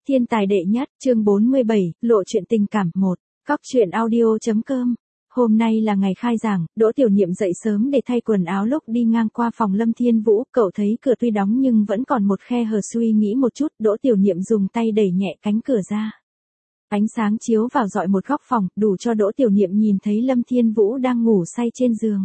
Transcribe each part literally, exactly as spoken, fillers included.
Thiên tài đệ nhất, chương bốn mươi bảy, lộ chuyện tình cảm một. Cóc truyện audio chấm com. Hôm nay là ngày khai giảng, Đỗ Tiểu Niệm dậy sớm để thay quần áo lúc đi ngang qua phòng Lâm Thiên Vũ, cậu thấy cửa tuy đóng nhưng vẫn còn một khe hở, suy nghĩ một chút, Đỗ Tiểu Niệm dùng tay đẩy nhẹ cánh cửa ra. Ánh sáng chiếu vào rọi một góc phòng, đủ cho Đỗ Tiểu Niệm nhìn thấy Lâm Thiên Vũ đang ngủ say trên giường.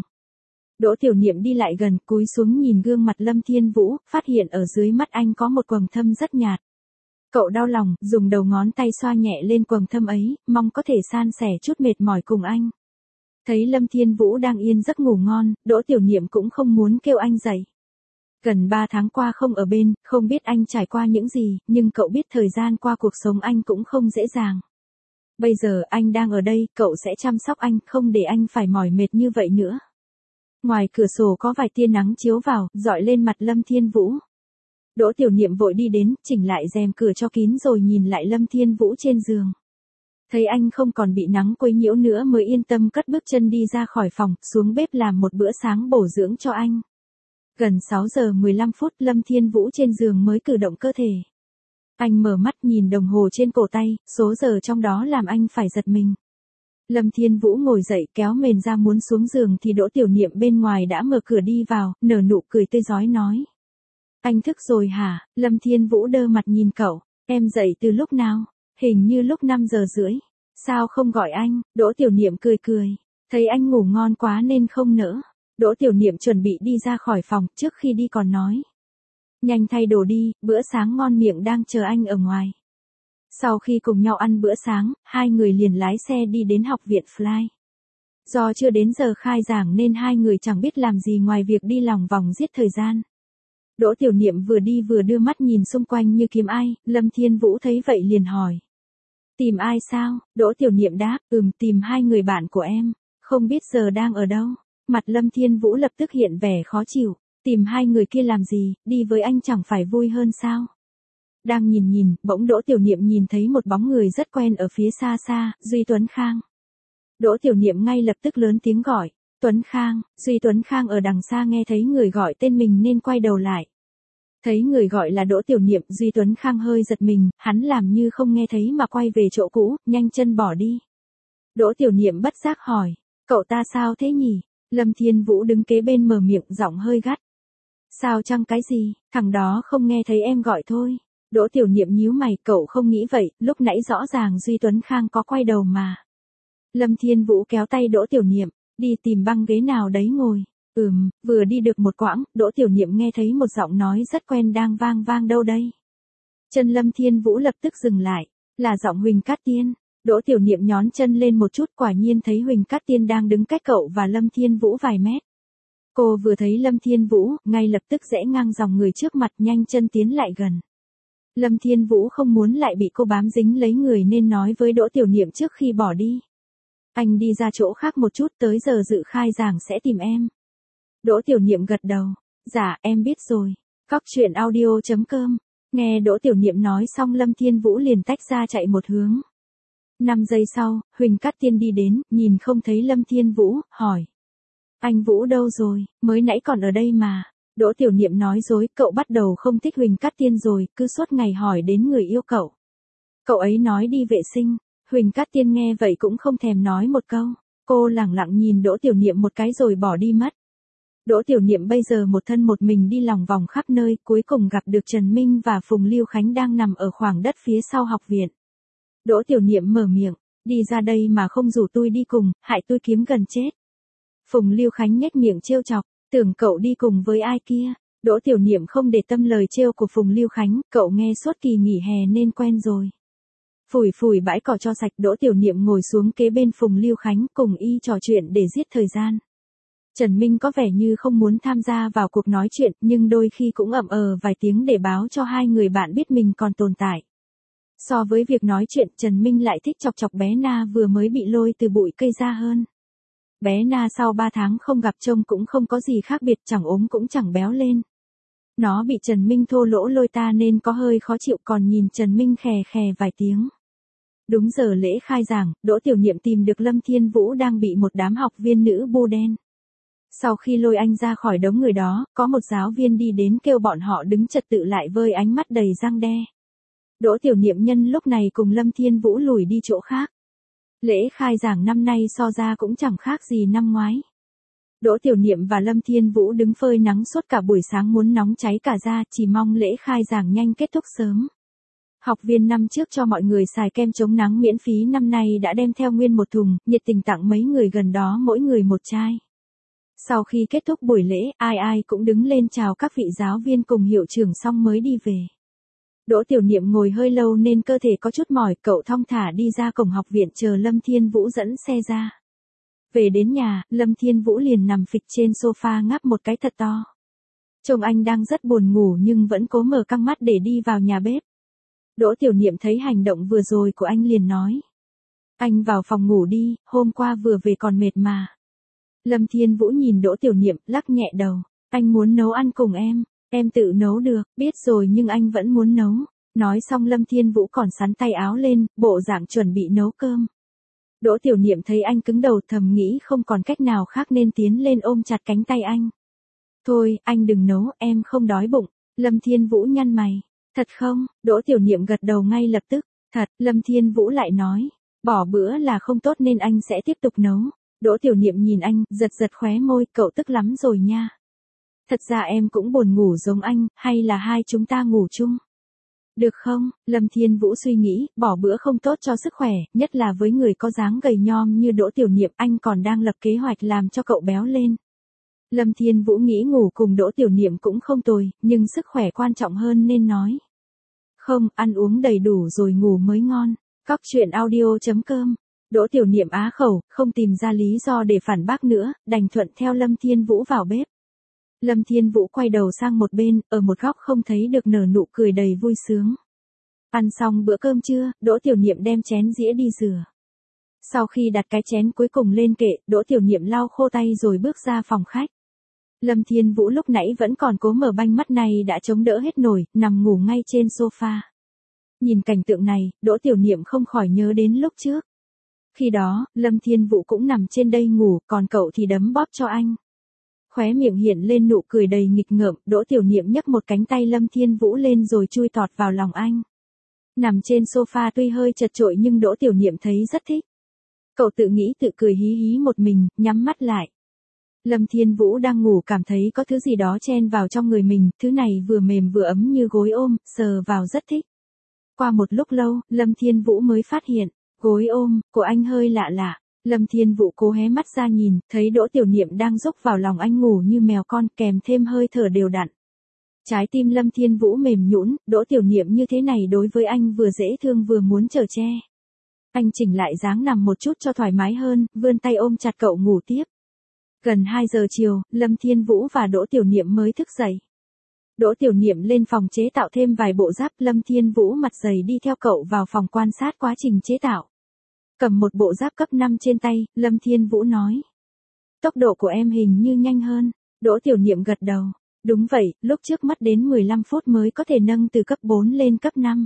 Đỗ Tiểu Niệm đi lại gần, cúi xuống nhìn gương mặt Lâm Thiên Vũ, phát hiện ở dưới mắt anh có một quầng thâm rất nhạt. Cậu đau lòng, dùng đầu ngón tay xoa nhẹ lên quầng thâm ấy, mong có thể san sẻ chút mệt mỏi cùng anh. Thấy Lâm Thiên Vũ đang yên giấc ngủ ngon, Đỗ Tiểu Niệm cũng không muốn kêu anh dậy. Gần ba tháng qua không ở bên, không biết anh trải qua những gì, nhưng cậu biết thời gian qua cuộc sống anh cũng không dễ dàng. Bây giờ anh đang ở đây, cậu sẽ chăm sóc anh, không để anh phải mỏi mệt như vậy nữa. Ngoài cửa sổ có vài tia nắng chiếu vào, rọi lên mặt Lâm Thiên Vũ. Đỗ Tiểu Niệm vội đi đến, chỉnh lại rèm cửa cho kín rồi nhìn lại Lâm Thiên Vũ trên giường. Thấy anh không còn bị nắng quấy nhiễu nữa mới yên tâm cất bước chân đi ra khỏi phòng, xuống bếp làm một bữa sáng bổ dưỡng cho anh. Gần sáu giờ mười lăm phút Lâm Thiên Vũ trên giường mới cử động cơ thể. Anh mở mắt nhìn đồng hồ trên cổ tay, số giờ trong đó làm anh phải giật mình. Lâm Thiên Vũ ngồi dậy kéo mền ra muốn xuống giường thì Đỗ Tiểu Niệm bên ngoài đã mở cửa đi vào, nở nụ cười tươi rói nói. Anh thức rồi hả? Lâm Thiên Vũ đơ mặt nhìn cậu. Em dậy từ lúc nào? Hình như lúc năm giờ rưỡi. Sao không gọi anh? Đỗ Tiểu Niệm cười cười. Thấy anh ngủ ngon quá nên không nỡ. Đỗ Tiểu Niệm chuẩn bị đi ra khỏi phòng, trước khi đi còn nói. Nhanh thay đồ đi, bữa sáng ngon miệng đang chờ anh ở ngoài. Sau khi cùng nhau ăn bữa sáng, hai người liền lái xe đi đến học viện Fly. Do chưa đến giờ khai giảng nên hai người chẳng biết làm gì ngoài việc đi lòng vòng giết thời gian. Đỗ Tiểu Niệm vừa đi vừa đưa mắt nhìn xung quanh như kiếm ai, Lâm Thiên Vũ thấy vậy liền hỏi. Tìm ai sao? Đỗ Tiểu Niệm đáp, ừm tìm hai người bạn của em, không biết giờ đang ở đâu. Mặt Lâm Thiên Vũ lập tức hiện vẻ khó chịu, tìm hai người kia làm gì, đi với anh chẳng phải vui hơn sao? Đang nhìn nhìn, bỗng Đỗ Tiểu Niệm nhìn thấy một bóng người rất quen ở phía xa xa, Duy Tuấn Khang. Đỗ Tiểu Niệm ngay lập tức lớn tiếng gọi. Tuấn Khang, Duy Tuấn Khang ở đằng xa nghe thấy người gọi tên mình nên quay đầu lại. Thấy người gọi là Đỗ Tiểu Niệm, Duy Tuấn Khang hơi giật mình, hắn làm như không nghe thấy mà quay về chỗ cũ, nhanh chân bỏ đi. Đỗ Tiểu Niệm bất giác hỏi, cậu ta sao thế nhỉ? Lâm Thiên Vũ đứng kế bên mở miệng giọng hơi gắt. Sao chăng cái gì, thằng đó không nghe thấy em gọi thôi. Đỗ Tiểu Niệm nhíu mày, cậu không nghĩ vậy, lúc nãy rõ ràng Duy Tuấn Khang có quay đầu mà. Lâm Thiên Vũ kéo tay Đỗ Tiểu Niệm. Đi tìm băng ghế nào đấy ngồi. Ừm, vừa đi được một quãng, Đỗ Tiểu Niệm nghe thấy một giọng nói rất quen đang vang vang đâu đây. Chân Lâm Thiên Vũ lập tức dừng lại, là giọng Huỳnh Cát Tiên. Đỗ Tiểu Niệm nhón chân lên một chút, quả nhiên thấy Huỳnh Cát Tiên đang đứng cách cậu và Lâm Thiên Vũ vài mét. Cô vừa thấy Lâm Thiên Vũ, ngay lập tức rẽ ngang dòng người trước mặt, nhanh chân tiến lại gần. Lâm Thiên Vũ không muốn lại bị cô bám dính lấy người nên nói với Đỗ Tiểu Niệm trước khi bỏ đi. Anh đi ra chỗ khác một chút, tới giờ dự khai giảng sẽ tìm em. Đỗ Tiểu Niệm gật đầu. Dạ, em biết rồi. Cóc truyện audio chấm com. Nghe Đỗ Tiểu Niệm nói xong Lâm Thiên Vũ liền tách ra chạy một hướng. Năm giây sau, Huỳnh Cát Tiên đi đến, nhìn không thấy Lâm Thiên Vũ, hỏi. Anh Vũ đâu rồi, mới nãy còn ở đây mà. Đỗ Tiểu Niệm nói dối, cậu bắt đầu không thích Huỳnh Cát Tiên rồi, cứ suốt ngày hỏi đến người yêu cậu. Cậu ấy nói đi vệ sinh. Huỳnh Cát Tiên nghe vậy cũng không thèm nói một câu. Cô lẳng lặng nhìn Đỗ Tiểu Niệm một cái rồi bỏ đi mất. Đỗ Tiểu Niệm bây giờ một thân một mình đi lòng vòng khắp nơi, cuối cùng gặp được Trần Minh và Phùng Lưu Khánh đang nằm ở khoảng đất phía sau học viện. Đỗ Tiểu Niệm mở miệng, đi ra đây mà không rủ tôi đi cùng, hại tôi kiếm gần chết. Phùng Lưu Khánh nhếch miệng trêu chọc, tưởng cậu đi cùng với ai kia. Đỗ Tiểu Niệm không để tâm lời trêu của Phùng Lưu Khánh, cậu nghe suốt kỳ nghỉ hè nên quen rồi. Phủi phủi bãi cỏ cho sạch, Đỗ Tiểu Niệm ngồi xuống kế bên Phùng Lưu Khánh cùng y trò chuyện để giết thời gian. Trần Minh có vẻ như không muốn tham gia vào cuộc nói chuyện nhưng đôi khi cũng ậm ờ vài tiếng để báo cho hai người bạn biết mình còn tồn tại. So với việc nói chuyện, Trần Minh lại thích chọc chọc bé Na vừa mới bị lôi từ bụi cây ra hơn. Bé Na sau ba tháng không gặp trông cũng không có gì khác biệt, chẳng ốm cũng chẳng béo lên. Nó bị Trần Minh thô lỗ lôi ta nên có hơi khó chịu, còn nhìn Trần Minh khè khè vài tiếng. Đúng giờ lễ khai giảng, Đỗ Tiểu Niệm tìm được Lâm Thiên Vũ đang bị một đám học viên nữ bu đen. Sau khi lôi anh ra khỏi đống người đó, có một giáo viên đi đến kêu bọn họ đứng trật tự lại với ánh mắt đầy răng đe. Đỗ Tiểu Niệm nhân lúc này cùng Lâm Thiên Vũ lùi đi chỗ khác. Lễ khai giảng năm nay so ra cũng chẳng khác gì năm ngoái. Đỗ Tiểu Niệm và Lâm Thiên Vũ đứng phơi nắng suốt cả buổi sáng muốn nóng cháy cả da, chỉ mong lễ khai giảng nhanh kết thúc sớm. Học viên năm trước cho mọi người xài kem chống nắng miễn phí năm nay đã đem theo nguyên một thùng, nhiệt tình tặng mấy người gần đó mỗi người một chai. Sau khi kết thúc buổi lễ, ai ai cũng đứng lên chào các vị giáo viên cùng hiệu trưởng xong mới đi về. Đỗ Tiểu Niệm ngồi hơi lâu nên cơ thể có chút mỏi, cậu thong thả đi ra cổng học viện chờ Lâm Thiên Vũ dẫn xe ra. Về đến nhà, Lâm Thiên Vũ liền nằm phịch trên sofa ngáp một cái thật to. Trông anh đang rất buồn ngủ nhưng vẫn cố mở căng mắt để đi vào nhà bếp. Đỗ Tiểu Niệm thấy hành động vừa rồi của anh liền nói. Anh vào phòng ngủ đi, hôm qua vừa về còn mệt mà. Lâm Thiên Vũ nhìn Đỗ Tiểu Niệm, lắc nhẹ đầu. Anh muốn nấu ăn cùng em, em tự nấu được, biết rồi nhưng anh vẫn muốn nấu. Nói xong Lâm Thiên Vũ còn xắn tay áo lên, bộ dạng chuẩn bị nấu cơm. Đỗ Tiểu Niệm thấy anh cứng đầu thầm nghĩ không còn cách nào khác nên tiến lên ôm chặt cánh tay anh. Thôi, anh đừng nấu, em không đói bụng. Lâm Thiên Vũ nhăn mày. Thật không? Đỗ Tiểu Niệm gật đầu ngay lập tức. Thật, Lâm Thiên Vũ lại nói. Bỏ bữa là không tốt nên anh sẽ tiếp tục nấu. Đỗ Tiểu Niệm nhìn anh, giật giật khóe môi, cậu tức lắm rồi nha. Thật ra em cũng buồn ngủ giống anh, hay là hai chúng ta ngủ chung? Được không? Lâm Thiên Vũ suy nghĩ, bỏ bữa không tốt cho sức khỏe, nhất là với người có dáng gầy nhom như Đỗ Tiểu Niệm, anh còn đang lập kế hoạch làm cho cậu béo lên. Lâm Thiên Vũ nghĩ ngủ cùng Đỗ Tiểu Niệm cũng không tồi, nhưng sức khỏe quan trọng hơn nên nói. Không, ăn uống đầy đủ rồi ngủ mới ngon. Cóc truyện audio chấm com. Đỗ Tiểu Niệm á khẩu, không tìm ra lý do để phản bác nữa, đành thuận theo Lâm Thiên Vũ vào bếp. Lâm Thiên Vũ quay đầu sang một bên, ở một góc không thấy được nở nụ cười đầy vui sướng. Ăn xong bữa cơm trưa, Đỗ Tiểu Niệm đem chén dĩa đi rửa. Sau khi đặt cái chén cuối cùng lên kệ, Đỗ Tiểu Niệm lau khô tay rồi bước ra phòng khách. Lâm Thiên Vũ lúc nãy vẫn còn cố mở banh mắt này đã chống đỡ hết nổi, nằm ngủ ngay trên sofa. Nhìn cảnh tượng này, Đỗ Tiểu Niệm không khỏi nhớ đến lúc trước. Khi đó, Lâm Thiên Vũ cũng nằm trên đây ngủ, còn cậu thì đấm bóp cho anh. Khóe miệng hiện lên nụ cười đầy nghịch ngợm, Đỗ Tiểu Niệm nhấc một cánh tay Lâm Thiên Vũ lên rồi chui tọt vào lòng anh. Nằm trên sofa tuy hơi chật chội nhưng Đỗ Tiểu Niệm thấy rất thích. Cậu tự nghĩ tự cười hí hí một mình, nhắm mắt lại. Lâm Thiên Vũ đang ngủ cảm thấy có thứ gì đó chen vào trong người mình, thứ này vừa mềm vừa ấm như gối ôm, sờ vào rất thích. Qua một lúc lâu, Lâm Thiên Vũ mới phát hiện, gối ôm của anh hơi lạ lạ. Lâm Thiên Vũ cố hé mắt ra nhìn, thấy Đỗ Tiểu Niệm đang rúc vào lòng anh ngủ như mèo con, kèm thêm hơi thở đều đặn. Trái tim Lâm Thiên Vũ mềm nhũn, Đỗ Tiểu Niệm như thế này đối với anh vừa dễ thương vừa muốn chở che. Anh chỉnh lại dáng nằm một chút cho thoải mái hơn, vươn tay ôm chặt cậu ngủ tiếp. Gần hai giờ chiều, Lâm Thiên Vũ và Đỗ Tiểu Niệm mới thức dậy. Đỗ Tiểu Niệm lên phòng chế tạo thêm vài bộ giáp, Lâm Thiên Vũ mặt dày đi theo cậu vào phòng quan sát quá trình chế tạo. Cầm một bộ giáp cấp năm trên tay, Lâm Thiên Vũ nói. Tốc độ của em hình như nhanh hơn. Đỗ Tiểu Niệm gật đầu. Đúng vậy, lúc trước mất đến mười lăm phút mới có thể nâng từ cấp bốn lên cấp năm.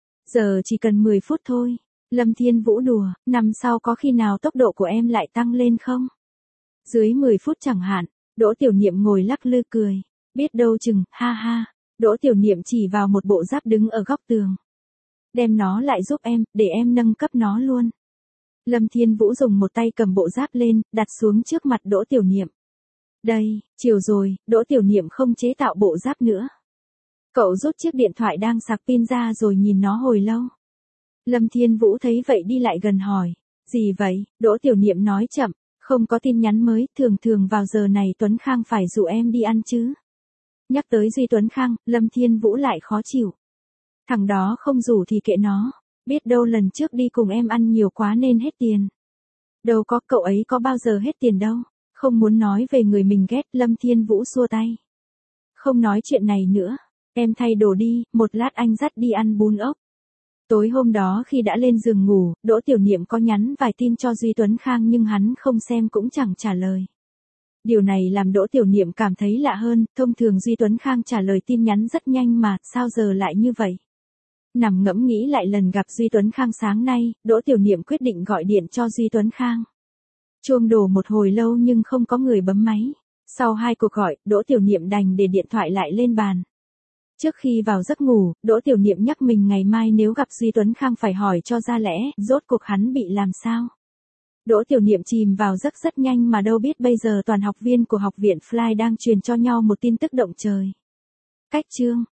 Giờ chỉ cần mười phút thôi. Lâm Thiên Vũ đùa, năm sau có khi nào tốc độ của em lại tăng lên không? Dưới mười phút chẳng hạn. Đỗ Tiểu Niệm ngồi lắc lư cười. Biết đâu chừng, ha ha. Đỗ Tiểu Niệm chỉ vào một bộ giáp đứng ở góc tường. Đem nó lại giúp em, để em nâng cấp nó luôn. Lâm Thiên Vũ dùng một tay cầm bộ giáp lên, đặt xuống trước mặt Đỗ Tiểu Niệm. Đây, chiều rồi, Đỗ Tiểu Niệm không chế tạo bộ giáp nữa. Cậu rút chiếc điện thoại đang sạc pin ra rồi nhìn nó hồi lâu. Lâm Thiên Vũ thấy vậy đi lại gần hỏi. Gì vậy? Đỗ Tiểu Niệm nói chậm. Không có tin nhắn mới, thường thường vào giờ này Tuấn Khang phải rủ em đi ăn chứ. Nhắc tới Duy Tuấn Khang, Lâm Thiên Vũ lại khó chịu. Thằng đó không rủ thì kệ nó. Biết đâu lần trước đi cùng em ăn nhiều quá nên hết tiền. Đâu có, cậu ấy có bao giờ hết tiền đâu. Không muốn nói về người mình ghét, Lâm Thiên Vũ xua tay. Không nói chuyện này nữa. Em thay đồ đi, một lát anh dắt đi ăn bún ốc. Tối hôm đó khi đã lên giường ngủ, Đỗ Tiểu Niệm có nhắn vài tin cho Duy Tuấn Khang nhưng hắn không xem cũng chẳng trả lời. Điều này làm Đỗ Tiểu Niệm cảm thấy lạ hơn, thông thường Duy Tuấn Khang trả lời tin nhắn rất nhanh mà, sao giờ lại như vậy? Nằm ngẫm nghĩ lại lần gặp Duy Tuấn Khang sáng nay, Đỗ Tiểu Niệm quyết định gọi điện cho Duy Tuấn Khang. Chuông đổ một hồi lâu nhưng không có người bấm máy. Sau hai cuộc gọi, Đỗ Tiểu Niệm đành để điện thoại lại lên bàn. Trước khi vào giấc ngủ, Đỗ Tiểu Niệm nhắc mình ngày mai nếu gặp Duy Tuấn Khang phải hỏi cho ra lẽ, rốt cuộc hắn bị làm sao. Đỗ Tiểu Niệm chìm vào giấc rất nhanh mà đâu biết bây giờ toàn học viên của học viện Fly đang truyền cho nhau một tin tức động trời. Cách chương